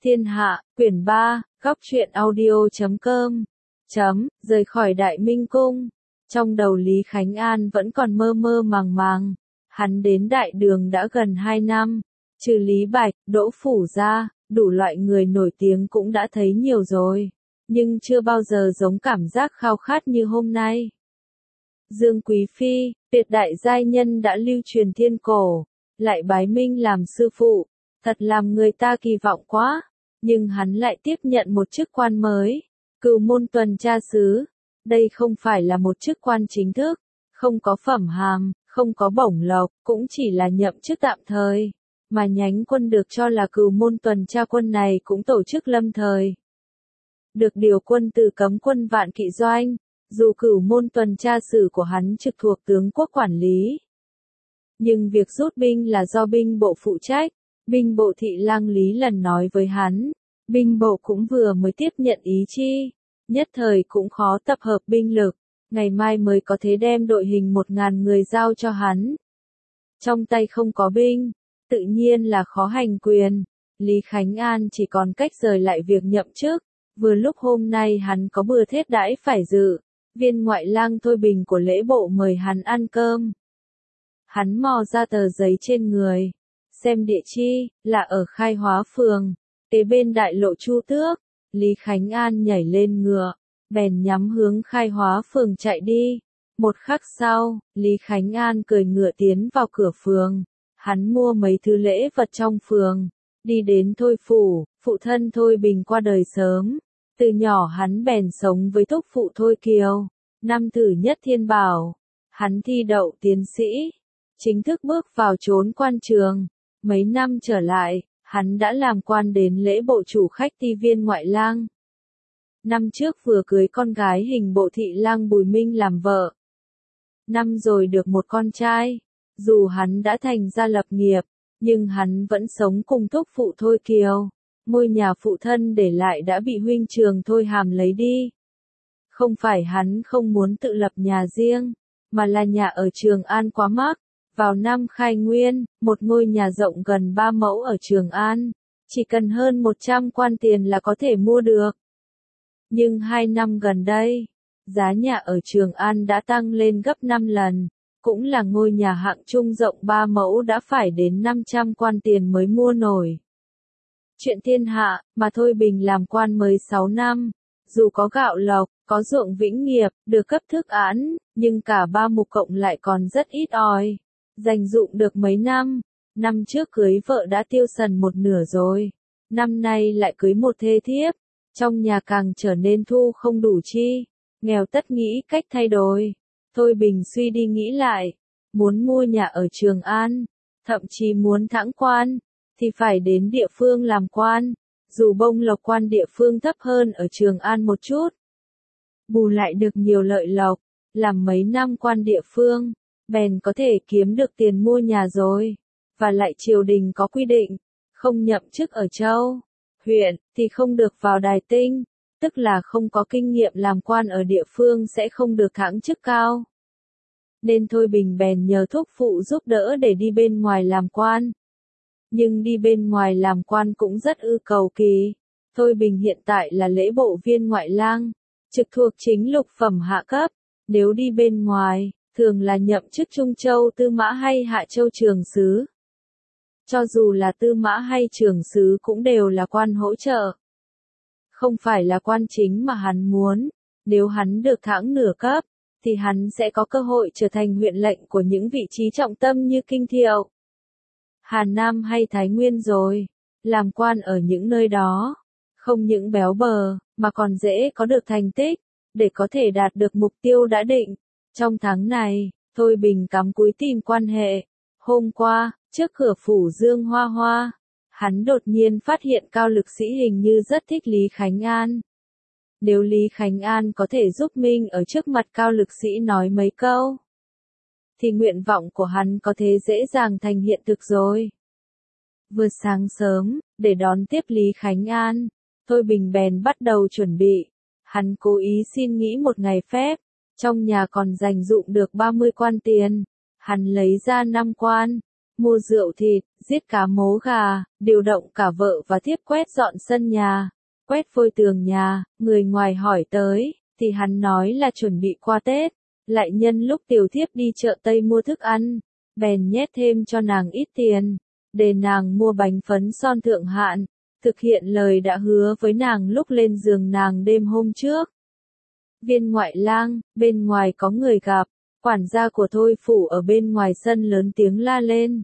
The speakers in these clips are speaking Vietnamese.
Thiên Hạ, quyển 3, góc truyện audio.com. Rời khỏi Đại Minh Cung. Trong đầu Lý Khánh An vẫn còn mơ mơ màng màng. Hắn đến Đại Đường đã gần 2 năm. Trừ Lý Bạch, Đỗ Phủ ra, đủ loại người nổi tiếng cũng đã thấy nhiều rồi. Nhưng chưa bao giờ giống cảm giác khao khát như hôm nay. Dương Quý Phi, tuyệt đại giai nhân đã lưu truyền thiên cổ, lại bái Minh làm sư phụ, thật làm người ta kỳ vọng quá. Nhưng hắn lại tiếp nhận một chức quan mới, Cửu Môn tuần tra sứ. Đây không phải là một chức quan chính thức, không có phẩm hàm, không có bổng lộc, cũng chỉ là nhậm chức tạm thời. Mà nhánh quân được cho là Cửu Môn tuần tra quân này cũng tổ chức lâm thời. Được điều quân từ cấm quân Vạn Kỵ Doanh, dù Cửu Môn tuần tra sử của hắn trực thuộc tướng quốc quản lý. Nhưng việc rút binh là do binh bộ phụ trách. Binh bộ thị lang Lý Lần nói với hắn, binh bộ cũng vừa mới tiếp nhận ý chi, nhất thời cũng khó tập hợp binh lực, ngày mai mới có thể đem đội hình 1000 người giao cho hắn. Trong tay không có binh, tự nhiên là khó hành quyền. Lý Khánh An chỉ còn cách rời lại việc nhậm chức, vừa lúc hôm nay hắn có bữa thết đãi phải dự, viên ngoại lang Thôi Bình của lễ bộ mời hắn ăn cơm. Hắn mò ra tờ giấy trên người, xem địa chi, là ở Khai Hóa phường, kế bên đại lộ Chu Tước. Lý Khánh An nhảy lên ngựa, bèn nhắm hướng Khai Hóa phường chạy đi. Một khắc sau, Lý Khánh An cười ngựa tiến vào cửa phường. Hắn mua mấy thứ lễ vật trong phường, đi đến Thôi phủ. Phụ thân Thôi Bình qua đời sớm, từ nhỏ hắn bèn sống với thúc phụ Thôi Kiều, năm thứ nhất thiên bảo. Hắn thi đậu tiến sĩ, chính thức bước vào chốn quan trường. Mấy năm trở lại, hắn đã làm quan đến lễ bộ chủ khách ti viên ngoại lang. Năm trước vừa cưới con gái hình bộ thị lang Bùi Minh làm vợ. Năm rồi được một con trai. Dù hắn đã thành gia lập nghiệp, nhưng hắn vẫn sống cùng thúc phụ Thôi Kiều. Ngôi nhà phụ thân để lại đã bị huynh trường Thôi Hàm lấy đi. Không phải hắn không muốn tự lập nhà riêng, mà là nhà ở Trường An quá mắc. Vào năm Khai Nguyên, một ngôi nhà rộng gần 3 mẫu ở Trường An, chỉ cần hơn 100 quan tiền là có thể mua được. Nhưng 2 năm gần đây, giá nhà ở Trường An đã tăng lên gấp 5 lần, cũng là ngôi nhà hạng trung rộng 3 mẫu đã phải đến 500 quan tiền mới mua nổi. Chuyện thiên hạ, mà Thôi Bình làm quan mới 6 năm, dù có gạo lộc, có ruộng vĩnh nghiệp, được cấp thức án, nhưng cả ba mục cộng lại còn rất ít ỏi. Dành dụm được mấy năm, năm trước cưới vợ đã tiêu sần một nửa rồi, năm nay lại cưới một thê thiếp, trong nhà càng trở nên thu không đủ chi, nghèo tất nghĩ cách thay đổi. Thôi Bình suy đi nghĩ lại, muốn mua nhà ở Trường An, thậm chí muốn thăng quan, thì phải đến địa phương làm quan, dù bông lộc quan địa phương thấp hơn ở Trường An một chút. Bù lại được nhiều lợi lộc, làm mấy năm quan địa phương, bèn có thể kiếm được tiền mua nhà rồi. Và lại triều đình có quy định, không nhậm chức ở châu, huyện, thì không được vào đài tinh, tức là không có kinh nghiệm làm quan ở địa phương sẽ không được thăng chức cao. Nên Thôi Bình bèn nhờ thúc phụ giúp đỡ để đi bên ngoài làm quan. Nhưng đi bên ngoài làm quan cũng rất cầu kỳ. Thôi Bình hiện tại là lễ bộ viên ngoại lang, trực thuộc chính lục phẩm hạ cấp. Nếu đi bên ngoài, thường là nhậm chức Trung Châu Tư Mã hay Hạ Châu Trường Sứ. Cho dù là Tư Mã hay Trường Sứ cũng đều là quan hỗ trợ. Không phải là quan chính mà hắn muốn. Nếu hắn được thăng nửa cấp, thì hắn sẽ có cơ hội trở thành huyện lệnh của những vị trí trọng tâm như Kinh Thiệu, Hà Nam hay Thái Nguyên rồi. Làm quan ở những nơi đó, không những béo bờ, mà còn dễ có được thành tích, để có thể đạt được mục tiêu đã định. Trong tháng này, Thôi Bình cắm cúi tìm quan hệ. Hôm qua, trước cửa phủ Dương Hoa Hoa, hắn đột nhiên phát hiện Cao Lực Sĩ hình như rất thích Lý Khánh An. Nếu Lý Khánh An có thể giúp mình ở trước mặt Cao Lực Sĩ nói mấy câu, thì nguyện vọng của hắn có thể dễ dàng thành hiện thực rồi. Vừa sáng sớm, để đón tiếp Lý Khánh An, Thôi Bình bèn bắt đầu chuẩn bị. Hắn cố ý xin nghỉ một ngày phép, trong nhà còn dành dụm được 30 quan tiền. Hắn lấy ra 5 quan, mua rượu thịt, giết cá mố gà, điều động cả vợ và thiếp quét dọn sân nhà, quét phơi tường nhà, người ngoài hỏi tới, thì hắn nói là chuẩn bị qua Tết, lại nhân lúc tiểu thiếp đi chợ Tây mua thức ăn, bèn nhét thêm cho nàng ít tiền, để nàng mua bánh phấn son thượng hạng, thực hiện lời đã hứa với nàng lúc lên giường nàng đêm hôm trước. Viên ngoại lang, bên ngoài có người gặp, quản gia của Thôi phủ ở bên ngoài sân lớn tiếng la lên.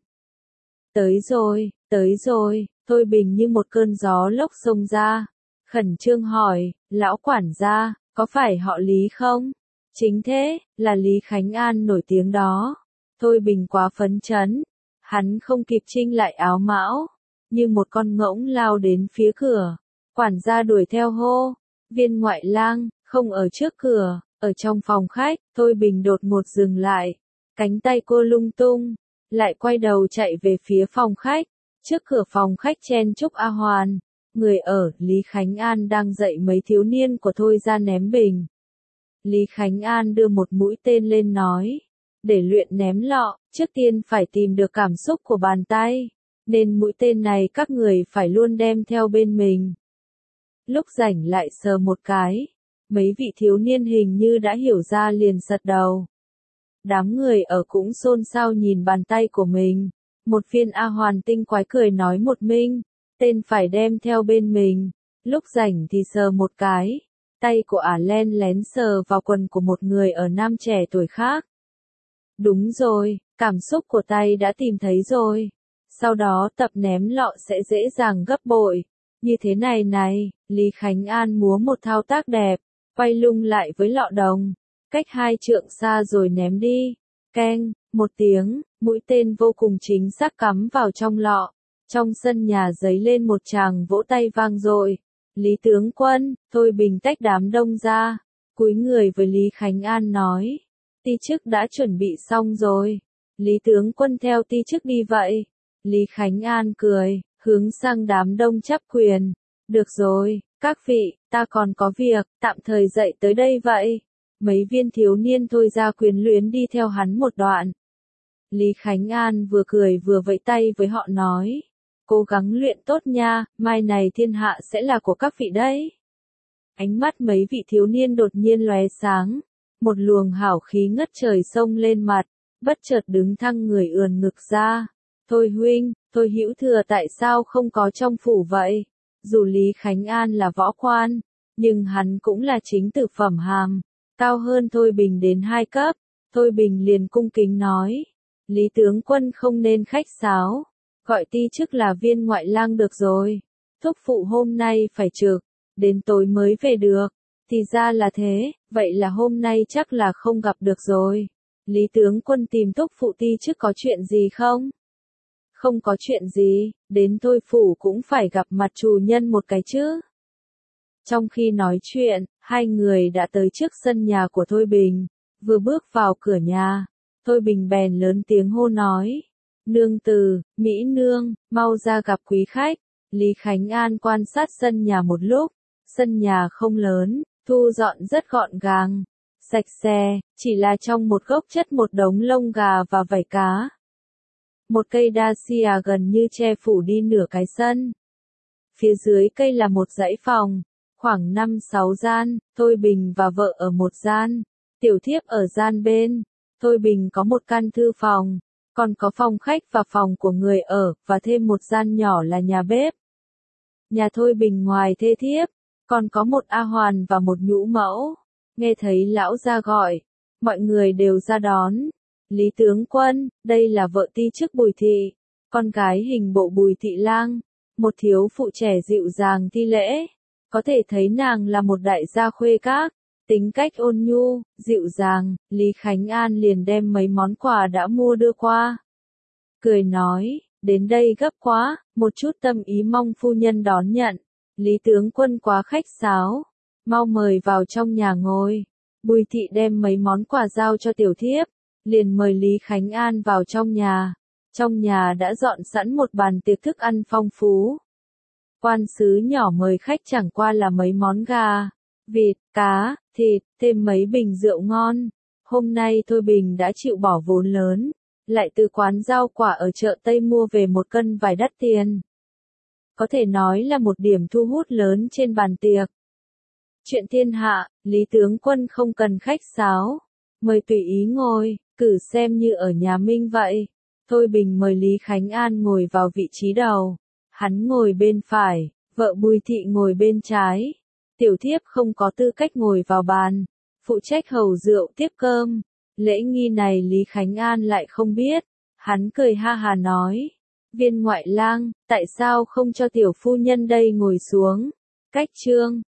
Tới rồi, Thôi Bình như một cơn gió lốc xông ra, khẩn trương hỏi, lão quản gia, có phải họ Lý không? Chính thế, là Lý Khánh An nổi tiếng đó. Thôi Bình quá phấn chấn, hắn không kịp chinh lại áo mão, như một con ngỗng lao đến phía cửa. Quản gia đuổi theo hô, viên ngoại lang, không ở trước cửa, ở trong phòng khách. Thôi Bình đột ngột dừng lại, cánh tay cô lung tung, lại quay đầu chạy về phía phòng khách. Trước cửa phòng khách chen chúc A Hoàn, người ở, Lý Khánh An đang dạy mấy thiếu niên của Thôi ra ném bình. Lý Khánh An đưa một mũi tên lên nói, để luyện ném lọ, trước tiên phải tìm được cảm xúc của bàn tay, nên mũi tên này các người phải luôn đem theo bên mình. Lúc rảnh lại sờ một cái, mấy vị thiếu niên hình như đã hiểu ra liền sật đầu. Đám người ở cũng xôn xao nhìn bàn tay của mình. Một phiên A Hoàn tinh quái cười nói một mình, tên phải đem theo bên mình, lúc rảnh thì sờ một cái. Tay của ả len lén sờ vào quần của một người ở nam trẻ tuổi khác. Đúng rồi, cảm xúc của tay đã tìm thấy rồi. Sau đó tập ném lọ sẽ dễ dàng gấp bội. Như thế này này, Lý Khánh An múa một thao tác đẹp, quay lung lại với lọ đồng, cách 2 trượng xa rồi ném đi. Keng, một tiếng, mũi tên vô cùng chính xác cắm vào trong lọ. Trong sân nhà giấy lên một tràng vỗ tay vang dội. Lý tướng quân, Thôi Bình tách đám đông ra, cúi người với Lý Khánh An nói, ti chức đã chuẩn bị xong rồi. Lý tướng quân theo ti chức đi vậy. Lý Khánh An cười, hướng sang đám đông chắp quyền. Được rồi, các vị, ta còn có việc, tạm thời dậy tới đây vậy. Mấy viên thiếu niên Thôi ra quyến luyến đi theo hắn một đoạn. Lý Khánh An vừa cười vừa vẫy tay với họ nói, cố gắng luyện tốt nha, mai này thiên hạ sẽ là của các vị đấy. Ánh mắt mấy vị thiếu niên đột nhiên lóe sáng, một luồng hảo khí ngất trời xông lên mặt, bất chợt đứng thăng người ườn ngực ra. Thôi huynh, Thôi hữu thừa tại sao không có trong phủ vậy? Dù Lý Khánh An là võ quan, nhưng hắn cũng là chính tử phẩm hàm, cao hơn Thôi Bình đến 2 cấp. Thôi Bình liền cung kính nói, Lý tướng quân không nên khách sáo, gọi ti chức là viên ngoại lang được rồi. Thúc phụ hôm nay phải trực, đến tối mới về được. Thì ra là thế, vậy là hôm nay chắc là không gặp được rồi. Lý tướng quân tìm thúc phụ ti chức có chuyện gì không? Không có chuyện gì, đến Thôi phủ cũng phải gặp mặt chủ nhân một cái chứ. Trong khi nói chuyện, hai người đã tới trước sân nhà của Thôi Bình, vừa bước vào cửa nhà, Thôi Bình bèn lớn tiếng hô nói, nương tử, mỹ nương, mau ra gặp quý khách. Lý Khánh An quan sát sân nhà một lúc, sân nhà không lớn, thu dọn rất gọn gàng, sạch sẽ, chỉ là trong một gốc chất một đống lông gà và vảy cá. Một cây dacia gần như che phủ đi nửa cái sân. Phía dưới cây là một dãy phòng, khoảng 5-6 gian, Thôi Bình và vợ ở một gian, tiểu thiếp ở gian bên. Thôi Bình có một căn thư phòng, còn có phòng khách và phòng của người ở, và thêm một gian nhỏ là nhà bếp. Nhà Thôi Bình ngoài thê thiếp, còn có một A Hoàn và một nhũ mẫu. Nghe thấy lão ra gọi, mọi người đều ra đón. Lý tướng quân, đây là vợ ti chức Bùi Thị, con gái hình bộ Bùi Thị Lang, một thiếu phụ trẻ dịu dàng thi lễ. Có thể thấy nàng là một đại gia khuê các, tính cách ôn nhu, dịu dàng. Lý Khánh An liền đem mấy món quà đã mua đưa qua. Cười nói, đến đây gấp quá, một chút tâm ý mong phu nhân đón nhận. Lý tướng quân quá khách sáo, mau mời vào trong nhà ngồi. Bùi Thị đem mấy món quà giao cho tiểu thiếp, liền mời Lý Khánh An vào trong nhà. Trong nhà đã dọn sẵn một bàn tiệc thức ăn phong phú. Quan sứ nhỏ mời khách chẳng qua là mấy món gà, vịt, cá, thịt, thêm mấy bình rượu ngon. Hôm nay Thôi Bình đã chịu bỏ vốn lớn, lại từ quán rau quả ở chợ Tây mua về một cân vải đắt tiền. Có thể nói là một điểm thu hút lớn trên bàn tiệc. Chuyện thiên hạ, Lý tướng quân không cần khách sáo. Mời tùy ý ngồi, cử xem như ở nhà Minh vậy. Thôi Bình mời Lý Khánh An ngồi vào vị trí đầu. Hắn ngồi bên phải, vợ Bùi Thị ngồi bên trái. Tiểu thiếp không có tư cách ngồi vào bàn, phụ trách hầu rượu tiếp cơm. Lễ nghi này Lý Khánh An lại không biết. Hắn cười ha hà nói. Viên ngoại lang, tại sao không cho tiểu phu nhân đây ngồi xuống? Cách trương,